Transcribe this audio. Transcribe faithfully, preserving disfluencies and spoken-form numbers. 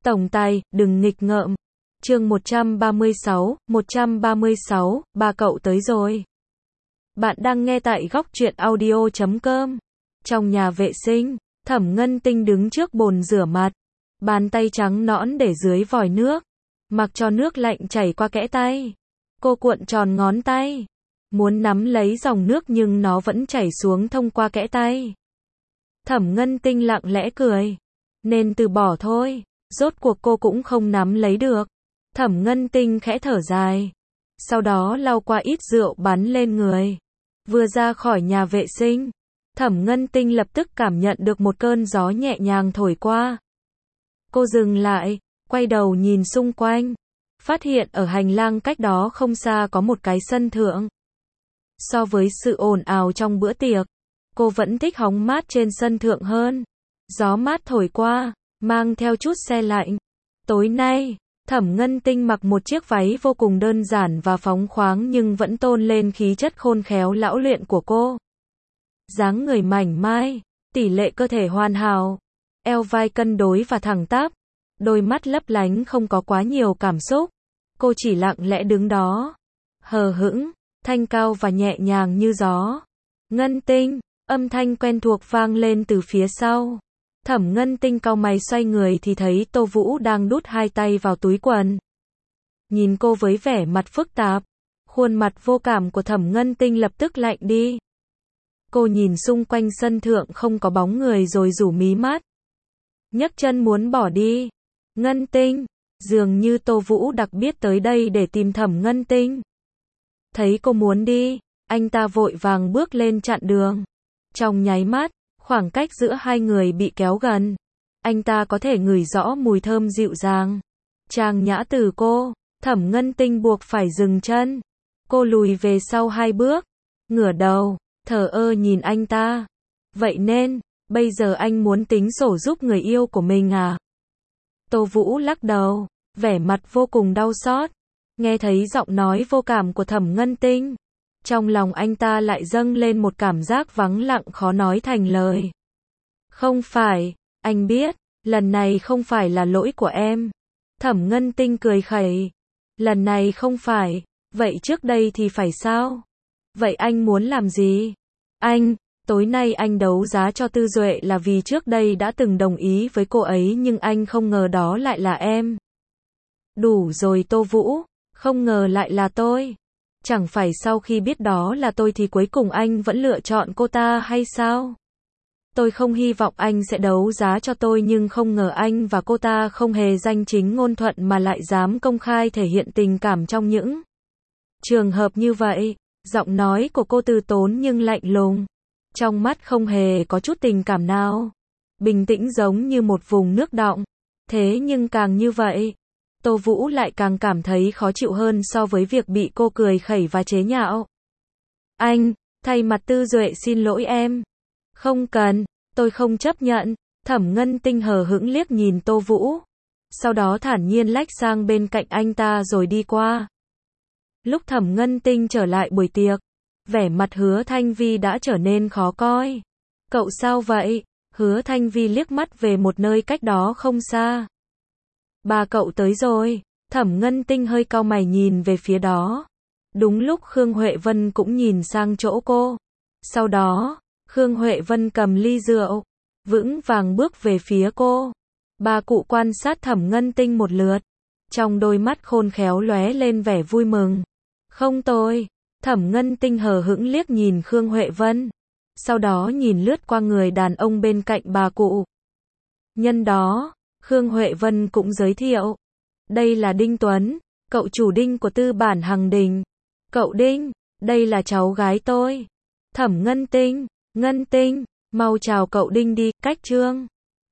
Tổng tài, đừng nghịch ngợm. Chương một trăm ba mươi sáu, một trăm ba mươi sáu, ba cậu tới rồi. Bạn đang nghe tại góc truyện audio chấm com. Trong nhà vệ sinh, Thẩm Ngân Tinh đứng trước bồn rửa mặt, bàn tay trắng nõn để dưới vòi nước, mặc cho nước lạnh chảy qua kẽ tay. Cô cuộn tròn ngón tay, muốn nắm lấy dòng nước nhưng nó vẫn chảy xuống thông qua kẽ tay. Thẩm Ngân Tinh lặng lẽ cười, nên từ bỏ thôi, rốt cuộc cô cũng không nắm lấy được. Thẩm Ngân Tinh khẽ thở dài, sau đó lau qua ít rượu bắn lên người. Vừa ra khỏi nhà vệ sinh, Thẩm Ngân Tinh lập tức cảm nhận được một cơn gió nhẹ nhàng thổi qua. Cô dừng lại, quay đầu nhìn xung quanh, phát hiện ở hành lang cách đó không xa có một cái sân thượng. So với sự ồn ào trong bữa tiệc, cô vẫn thích hóng mát trên sân thượng hơn. Gió mát thổi qua, mang theo chút se lạnh. Tối nay, Thẩm Ngân Tinh mặc một chiếc váy vô cùng đơn giản và phóng khoáng nhưng vẫn tôn lên khí chất khôn khéo lão luyện của cô. Dáng người mảnh mai, tỷ lệ cơ thể hoàn hảo, eo vai cân đối và thẳng tắp, đôi mắt lấp lánh không có quá nhiều cảm xúc. Cô chỉ lặng lẽ đứng đó, hờ hững, thanh cao và nhẹ nhàng như gió. Ngân Tinh, âm thanh quen thuộc vang lên từ phía sau. Thẩm Ngân Tinh cau mày xoay người thì thấy Tô Vũ đang đút hai tay vào túi quần. Nhìn cô với vẻ mặt phức tạp, khuôn mặt vô cảm của Thẩm Ngân Tinh lập tức lạnh đi. Cô nhìn xung quanh sân thượng không có bóng người rồi rủ mí mắt, nhấc chân muốn bỏ đi. Ngân Tinh, dường như Tô Vũ đặc biệt tới đây để tìm Thẩm Ngân Tinh. Thấy cô muốn đi, anh ta vội vàng bước lên chặn đường. Trong nháy mắt, khoảng cách giữa hai người bị kéo gần. Anh ta có thể ngửi rõ mùi thơm dịu dàng, trang nhã từ cô. Thẩm Ngân Tinh buộc phải dừng chân. Cô lùi về sau hai bước, ngửa đầu, thờ ơ nhìn anh ta. Vậy nên, bây giờ anh muốn tính sổ giúp người yêu của mình à? Tô Vũ lắc đầu, vẻ mặt vô cùng đau xót. Nghe thấy giọng nói vô cảm của Thẩm Ngân Tinh, trong lòng anh ta lại dâng lên một cảm giác vắng lặng khó nói thành lời. Không phải, anh biết, lần này không phải là lỗi của em. Thẩm Ngân Tinh cười khẩy. Lần này không phải, vậy trước đây thì phải sao? Vậy anh muốn làm gì? Anh, tối nay anh đấu giá cho Tư Duệ là vì trước đây đã từng đồng ý với cô ấy nhưng anh không ngờ đó lại là em. Đủ rồi Tô Vũ, không ngờ lại là tôi. Chẳng phải sau khi biết đó là tôi thì cuối cùng anh vẫn lựa chọn cô ta hay sao? Tôi không hy vọng anh sẽ đấu giá cho tôi nhưng không ngờ anh và cô ta không hề danh chính ngôn thuận mà lại dám công khai thể hiện tình cảm trong những trường hợp như vậy. Giọng nói của cô từ tốn nhưng lạnh lùng, trong mắt không hề có chút tình cảm nào, bình tĩnh giống như một vùng nước đọng. Thế nhưng càng như vậy, Tô Vũ lại càng cảm thấy khó chịu hơn so với việc bị cô cười khẩy và chế nhạo. Anh, thay mặt Tư Duệ xin lỗi em. Không cần, tôi không chấp nhận. Thẩm Ngân Tinh hờ hững liếc nhìn Tô Vũ, sau đó thản nhiên lách sang bên cạnh anh ta rồi đi qua. Lúc Thẩm Ngân Tinh trở lại buổi tiệc, vẻ mặt Hứa Thanh Vi đã trở nên khó coi. Cậu sao vậy? Hứa Thanh Vi liếc mắt về một nơi cách đó không xa. Ba cậu tới rồi. Thẩm Ngân Tinh hơi cau mày nhìn về phía đó. Đúng lúc Khương Huệ Vân cũng nhìn sang chỗ cô. Sau đó, Khương Huệ Vân cầm ly rượu, vững vàng bước về phía cô. Ba cụ quan sát Thẩm Ngân Tinh một lượt, trong đôi mắt khôn khéo lóe lên vẻ vui mừng. Không tôi. Thẩm Ngân Tinh hờ hững liếc nhìn Khương Huệ Vân, sau đó nhìn lướt qua người đàn ông bên cạnh bà cụ. Nhân đó, Khương Huệ Vân cũng giới thiệu. Đây là Đinh Tuấn, cậu chủ Đinh của tư bản Hằng Đình. Cậu Đinh, đây là cháu gái tôi. Thẩm Ngân Tinh, Ngân Tinh, mau chào cậu Đinh đi, cách Trương.